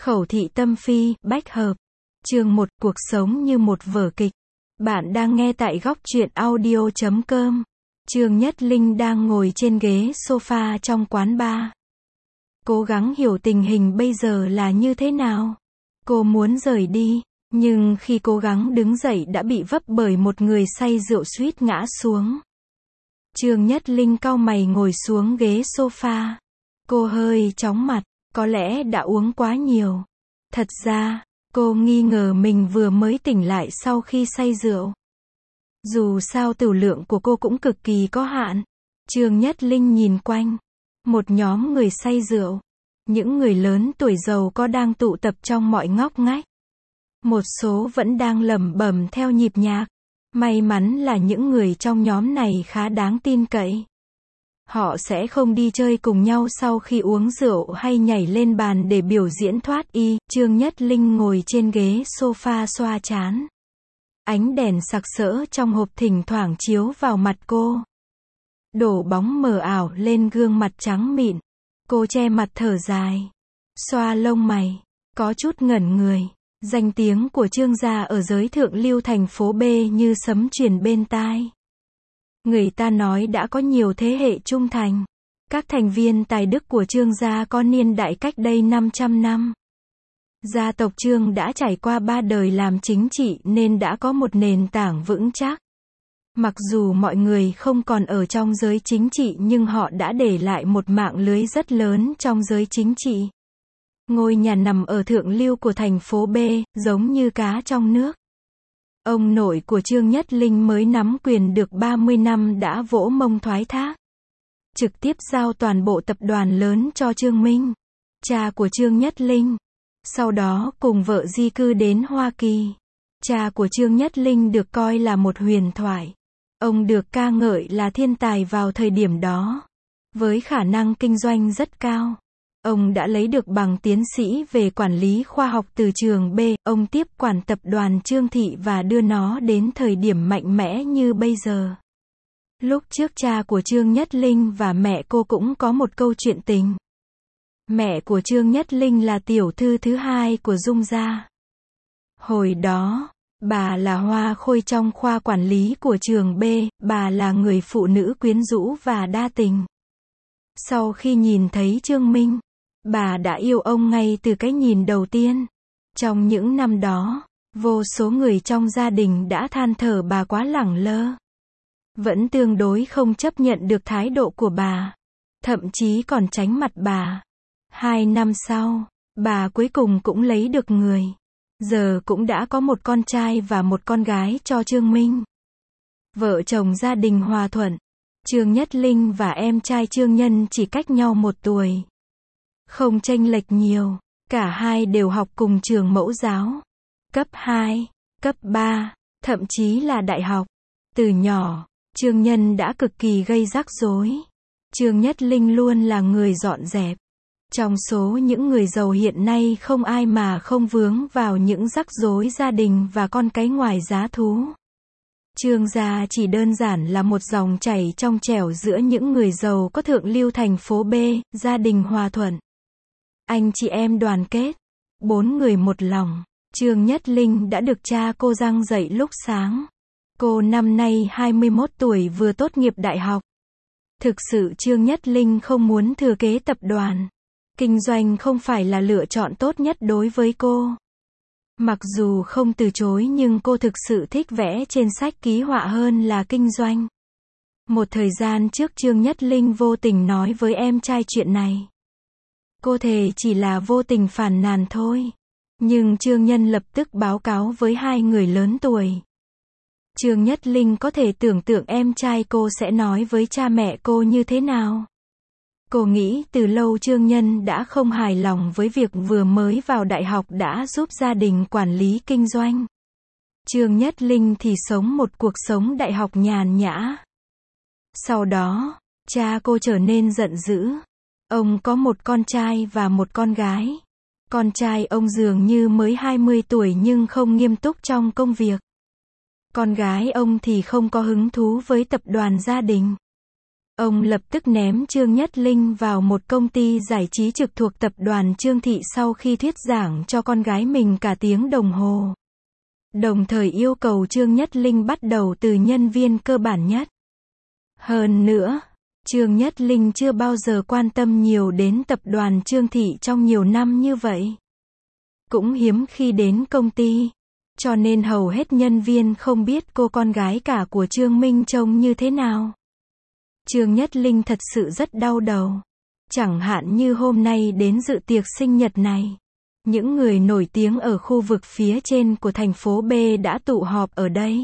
Khẩu thị tâm phi, bách hợp. Chương 1, cuộc sống như một vở kịch. Bạn đang nghe tại góc truyện audio.com. Trương Nhất Linh đang ngồi trên ghế sofa trong quán bar. Cố gắng hiểu tình hình bây giờ là như thế nào. Cô muốn rời đi, nhưng khi cố gắng đứng dậy đã bị vấp bởi một người say rượu suýt ngã xuống. Trương Nhất Linh cau mày ngồi xuống ghế sofa. Cô hơi chóng mặt, có lẽ đã uống quá nhiều. Thật ra, cô nghi ngờ mình vừa mới tỉnh lại sau khi say rượu. Dù sao tửu lượng của cô cũng cực kỳ có hạn. Trương Nhất Linh nhìn quanh. Một nhóm người say rượu. Những người lớn tuổi giàu có đang tụ tập trong mọi ngóc ngách. Một số vẫn đang lẩm bẩm theo nhịp nhạc. May mắn là những người trong nhóm này khá đáng tin cậy. Họ sẽ không đi chơi cùng nhau sau khi uống rượu hay nhảy lên bàn để biểu diễn thoát y. Trương Nhất Linh ngồi trên ghế sofa xoa trán. Ánh đèn sặc sỡ trong hộp thỉnh thoảng chiếu vào mặt cô. Đổ bóng mờ ảo lên gương mặt trắng mịn. Cô che mặt thở dài. Xoa lông mày. Có chút ngẩn người. Danh tiếng của Trương gia ở giới thượng lưu thành phố B như sấm truyền bên tai. Người ta nói đã có nhiều thế hệ trung thành. Các thành viên tài đức của Trương gia có niên đại cách đây 500 năm. Gia tộc Trương đã trải qua 3 đời làm chính trị nên đã có một nền tảng vững chắc. Mặc dù mọi người không còn ở trong giới chính trị nhưng họ đã để lại một mạng lưới rất lớn trong giới chính trị. Ngôi nhà nằm ở thượng lưu của thành phố B, giống như cá trong nước. Ông nội của Trương Nhất Linh mới nắm quyền được 30 năm đã vỗ mông thoái thác. Trực tiếp giao toàn bộ tập đoàn lớn cho Trương Minh, cha của Trương Nhất Linh. Sau đó cùng vợ di cư đến Hoa Kỳ. Cha của Trương Nhất Linh được coi là một huyền thoại. Ông được ca ngợi là thiên tài vào thời điểm đó. Với khả năng kinh doanh rất cao. Ông đã lấy được bằng tiến sĩ về quản lý khoa học từ trường B. Ông tiếp quản tập đoàn Trương Thị và đưa nó đến thời điểm mạnh mẽ như bây giờ. Lúc trước cha của Trương Nhất Linh và mẹ cô cũng có một câu chuyện tình. Mẹ của Trương Nhất Linh là tiểu thư thứ hai của Dung gia. Hồi đó, bà là hoa khôi trong khoa quản lý của trường B, bà là người phụ nữ quyến rũ và đa tình. Sau khi nhìn thấy Trương Minh, bà đã yêu ông ngay từ cái nhìn đầu tiên. Trong những năm đó, vô số người trong gia đình đã than thở bà quá lẳng lơ. Vẫn tương đối không chấp nhận được thái độ của bà. Thậm chí còn tránh mặt bà. 2 năm sau, bà cuối cùng cũng lấy được người. Giờ cũng đã có một con trai và một con gái cho Trương Minh. Vợ chồng gia đình hòa thuận. Trương Nhất Linh và em trai Trương Nhân chỉ cách nhau 1 tuổi. Không chênh lệch nhiều, cả hai đều học cùng trường mẫu giáo. Cấp 2, cấp 3, thậm chí là đại học. Từ nhỏ, Trương Nhân đã cực kỳ gây rắc rối. Trương Nhất Linh luôn là người dọn dẹp. Trong số những người giàu hiện nay không ai mà không vướng vào những rắc rối gia đình và con cái ngoài giá thú. Trương gia chỉ đơn giản là một dòng chảy trong trẻo giữa những người giàu có thượng lưu thành phố B, gia đình hòa thuận. Anh chị em đoàn kết, 4 người một lòng. Trương Nhất Linh đã được cha cô giăng dạy lúc sáng. Cô năm nay 21 tuổi vừa tốt nghiệp đại học. Thực sự Trương Nhất Linh không muốn thừa kế tập đoàn. Kinh doanh không phải là lựa chọn tốt nhất đối với cô. Mặc dù không từ chối nhưng cô thực sự thích vẽ trên sách ký họa hơn là kinh doanh. Một thời gian trước Trương Nhất Linh vô tình nói với em trai chuyện này. Cô thề chỉ là vô tình phàn nàn thôi. Nhưng Trương Nhân lập tức báo cáo với 2 người lớn tuổi. Trương Nhất Linh có thể tưởng tượng em trai cô sẽ nói với cha mẹ cô như thế nào. Cô nghĩ từ lâu Trương Nhân đã không hài lòng với việc vừa mới vào đại học đã giúp gia đình quản lý kinh doanh. Trương Nhất Linh thì sống một cuộc sống đại học nhàn nhã. Sau đó, cha cô trở nên giận dữ. Ông có một con trai và một con gái. Con trai ông dường như mới 20 tuổi nhưng không nghiêm túc trong công việc. Con gái ông thì không có hứng thú với tập đoàn gia đình. Ông lập tức ném Trương Nhất Linh vào một công ty giải trí trực thuộc tập đoàn Trương Thị sau khi thuyết giảng cho con gái mình cả tiếng đồng hồ. Đồng thời yêu cầu Trương Nhất Linh bắt đầu từ nhân viên cơ bản nhất. Hơn nữa, Trương Nhất Linh chưa bao giờ quan tâm nhiều đến tập đoàn Trương Thị trong nhiều năm như vậy. Cũng hiếm khi đến công ty, cho nên hầu hết nhân viên không biết cô con gái cả của Trương Minh trông như thế nào. Trương Nhất Linh thật sự rất đau đầu. Chẳng hạn như hôm nay đến dự tiệc sinh nhật này. Những người nổi tiếng ở khu vực phía trên của thành phố B đã tụ họp ở đây.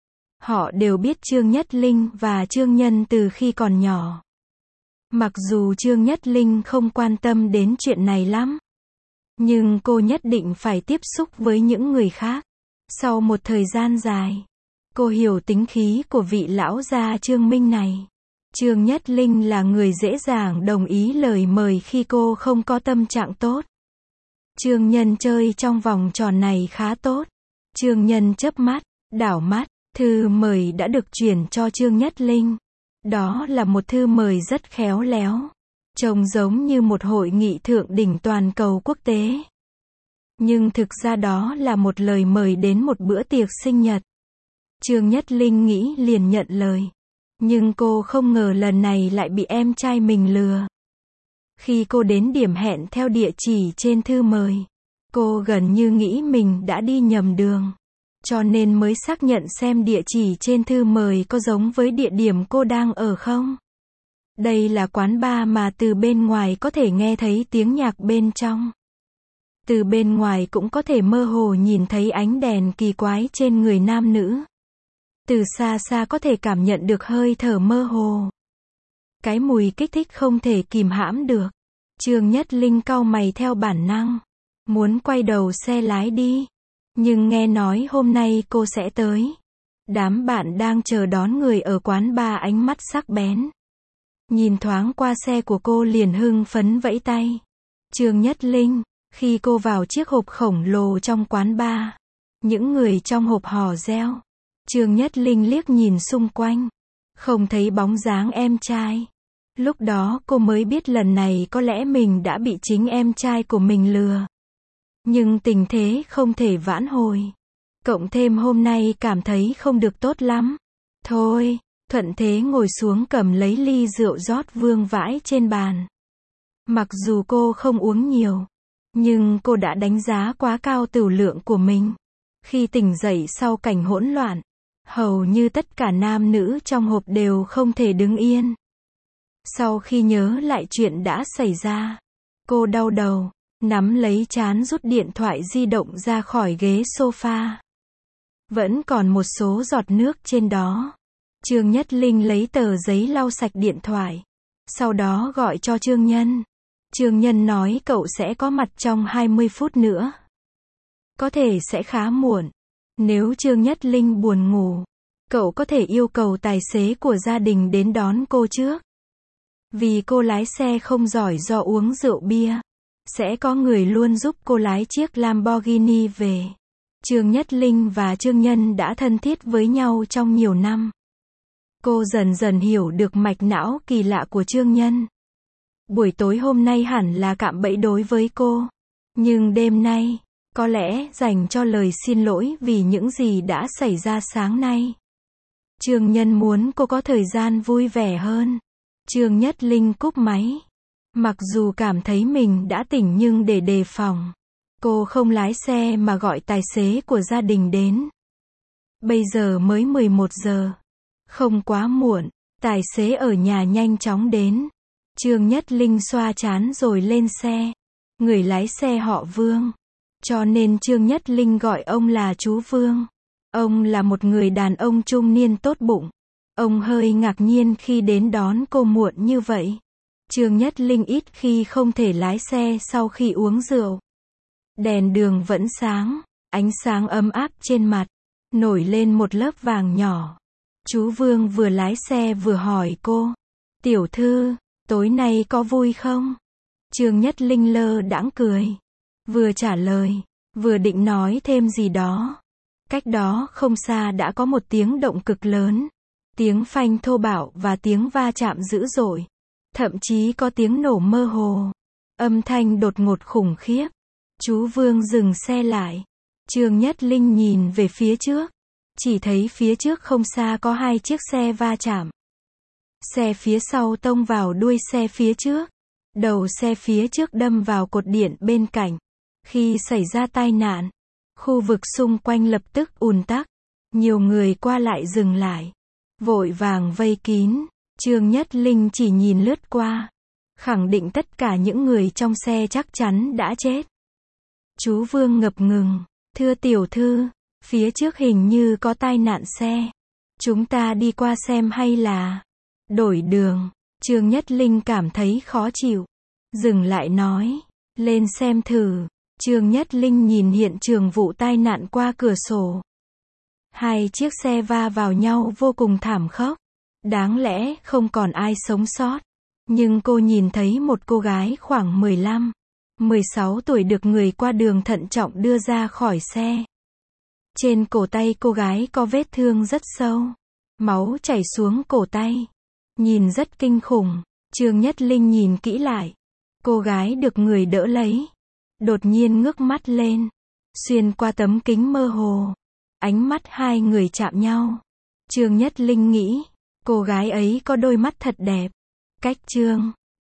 Họ đều biết Trương Nhất Linh và Trương Nhân từ khi còn nhỏ. Mặc dù Trương Nhất Linh không quan tâm đến chuyện này lắm, nhưng cô nhất định phải tiếp xúc với những người khác. Sau một thời gian dài, cô hiểu tính khí của vị lão gia Trương Minh này. Trương Nhất Linh là người dễ dàng đồng ý lời mời khi cô không có tâm trạng tốt. Trương Nhân chơi trong vòng tròn này khá tốt. Trương Nhân chớp mắt, đảo mắt, thư mời đã được chuyển cho Trương Nhất Linh. Đó là một thư mời rất khéo léo, trông giống như một hội nghị thượng đỉnh toàn cầu quốc tế. Nhưng thực ra đó là một lời mời đến một bữa tiệc sinh nhật. Trương Nhất Linh nghĩ liền nhận lời. Nhưng cô không ngờ lần này lại bị em trai mình lừa. Khi cô đến điểm hẹn theo địa chỉ trên thư mời, cô gần như nghĩ mình đã đi nhầm đường. Cho nên mới xác nhận xem địa chỉ trên thư mời có giống với địa điểm cô đang ở không. Đây là quán bar mà từ bên ngoài có thể nghe thấy tiếng nhạc bên trong. Từ bên ngoài cũng có thể mơ hồ nhìn thấy ánh đèn kỳ quái trên người nam nữ. Từ xa xa có thể cảm nhận được hơi thở mơ hồ. Cái mùi kích thích không thể kìm hãm được. Trương Nhất Linh cau mày theo bản năng. Muốn quay đầu xe lái đi. Nhưng nghe nói hôm nay cô sẽ tới. Đám bạn đang chờ đón người ở quán bar ánh mắt sắc bén. Nhìn thoáng qua xe của cô liền hưng phấn vẫy tay. Trương Nhất Linh, khi cô vào chiếc hộp khổng lồ trong quán bar, những người trong hộp hò reo. Trương Nhất Linh liếc nhìn xung quanh, không thấy bóng dáng em trai. Lúc đó cô mới biết lần này có lẽ mình đã bị chính em trai của mình lừa. Nhưng tình thế không thể vãn hồi. Cộng thêm hôm nay cảm thấy không được tốt lắm. Thôi, thuận thế ngồi xuống cầm lấy ly rượu rót vương vãi trên bàn. Mặc dù cô không uống nhiều, nhưng cô đã đánh giá quá cao tửu lượng của mình. Khi tỉnh dậy sau cảnh hỗn loạn, hầu như tất cả nam nữ trong hộp đều không thể đứng yên. Sau khi nhớ lại chuyện đã xảy ra, cô đau đầu, nắm lấy trán rút điện thoại di động ra khỏi ghế sofa. Vẫn còn một số giọt nước trên đó. Trương Nhất Linh lấy tờ giấy lau sạch điện thoại. Sau đó gọi cho Trương Nhân. Trương Nhân nói cậu sẽ có mặt trong 20 phút nữa. Có thể sẽ khá muộn. Nếu Trương Nhất Linh buồn ngủ, cậu có thể yêu cầu tài xế của gia đình đến đón cô trước. Vì cô lái xe không giỏi do uống rượu bia, sẽ có người luôn giúp cô lái chiếc Lamborghini về. Trương Nhất Linh và Trương Nhân đã thân thiết với nhau trong nhiều năm. Cô dần dần hiểu được mạch não kỳ lạ của Trương Nhân. Buổi tối hôm nay hẳn là cạm bẫy đối với cô. Nhưng đêm nay, có lẽ dành cho lời xin lỗi vì những gì đã xảy ra sáng nay. Trương Nhân muốn cô có thời gian vui vẻ hơn. Trương Nhất Linh cúp máy. Mặc dù cảm thấy mình đã tỉnh nhưng để đề phòng, cô không lái xe mà gọi tài xế của gia đình đến. Bây giờ mới 11 giờ. Không quá muộn, tài xế ở nhà nhanh chóng đến. Trương Nhất Linh xoa trán rồi lên xe. Người lái xe họ Vương. Cho nên Trương Nhất Linh gọi ông là chú Vương. Ông là một người đàn ông trung niên tốt bụng. Ông hơi ngạc nhiên khi đến đón cô muộn như vậy. Trương Nhất Linh ít khi không thể lái xe sau khi uống rượu. Đèn đường vẫn sáng, ánh sáng ấm áp trên mặt, nổi lên một lớp vàng nhỏ. Chú Vương vừa lái xe vừa hỏi cô. Tiểu thư, tối nay có vui không? Trương Nhất Linh lơ đãng cười. Vừa trả lời, vừa định nói thêm gì đó. Cách đó không xa đã có một tiếng động cực lớn. Tiếng phanh thô bạo và tiếng va chạm dữ dội. Thậm chí có tiếng nổ mơ hồ. Âm thanh đột ngột khủng khiếp. Chú Vương dừng xe lại. Trương Nhất Linh nhìn về phía trước. Chỉ thấy phía trước không xa có hai chiếc xe va chạm. Xe phía sau tông vào đuôi xe phía trước. Đầu xe phía trước đâm vào cột điện bên cạnh. Khi xảy ra tai nạn, khu vực xung quanh lập tức ùn tắc. Nhiều người qua lại dừng lại. Vội vàng vây kín. Trương Nhất Linh chỉ nhìn lướt qua. Khẳng định tất cả những người trong xe chắc chắn đã chết. Chú Vương ngập ngừng. Thưa tiểu thư, phía trước hình như có tai nạn xe. Chúng ta đi qua xem hay là đổi đường. Trương Nhất Linh cảm thấy khó chịu. Dừng lại nói. Lên xem thử. Trương Nhất Linh nhìn hiện trường vụ tai nạn qua cửa sổ. Hai chiếc xe va vào nhau vô cùng thảm khốc. Đáng lẽ không còn ai sống sót. Nhưng cô nhìn thấy một cô gái khoảng 15, 16 tuổi được người qua đường thận trọng đưa ra khỏi xe. Trên cổ tay cô gái có vết thương rất sâu. Máu chảy xuống cổ tay. Nhìn rất kinh khủng. Trương Nhất Linh nhìn kỹ lại. Cô gái được người đỡ lấy. Đột nhiên ngước mắt lên. Xuyên qua tấm kính mơ hồ. Ánh mắt hai người chạm nhau. Trương Nhất Linh nghĩ. Cô gái ấy có đôi mắt thật đẹp. Cách Trương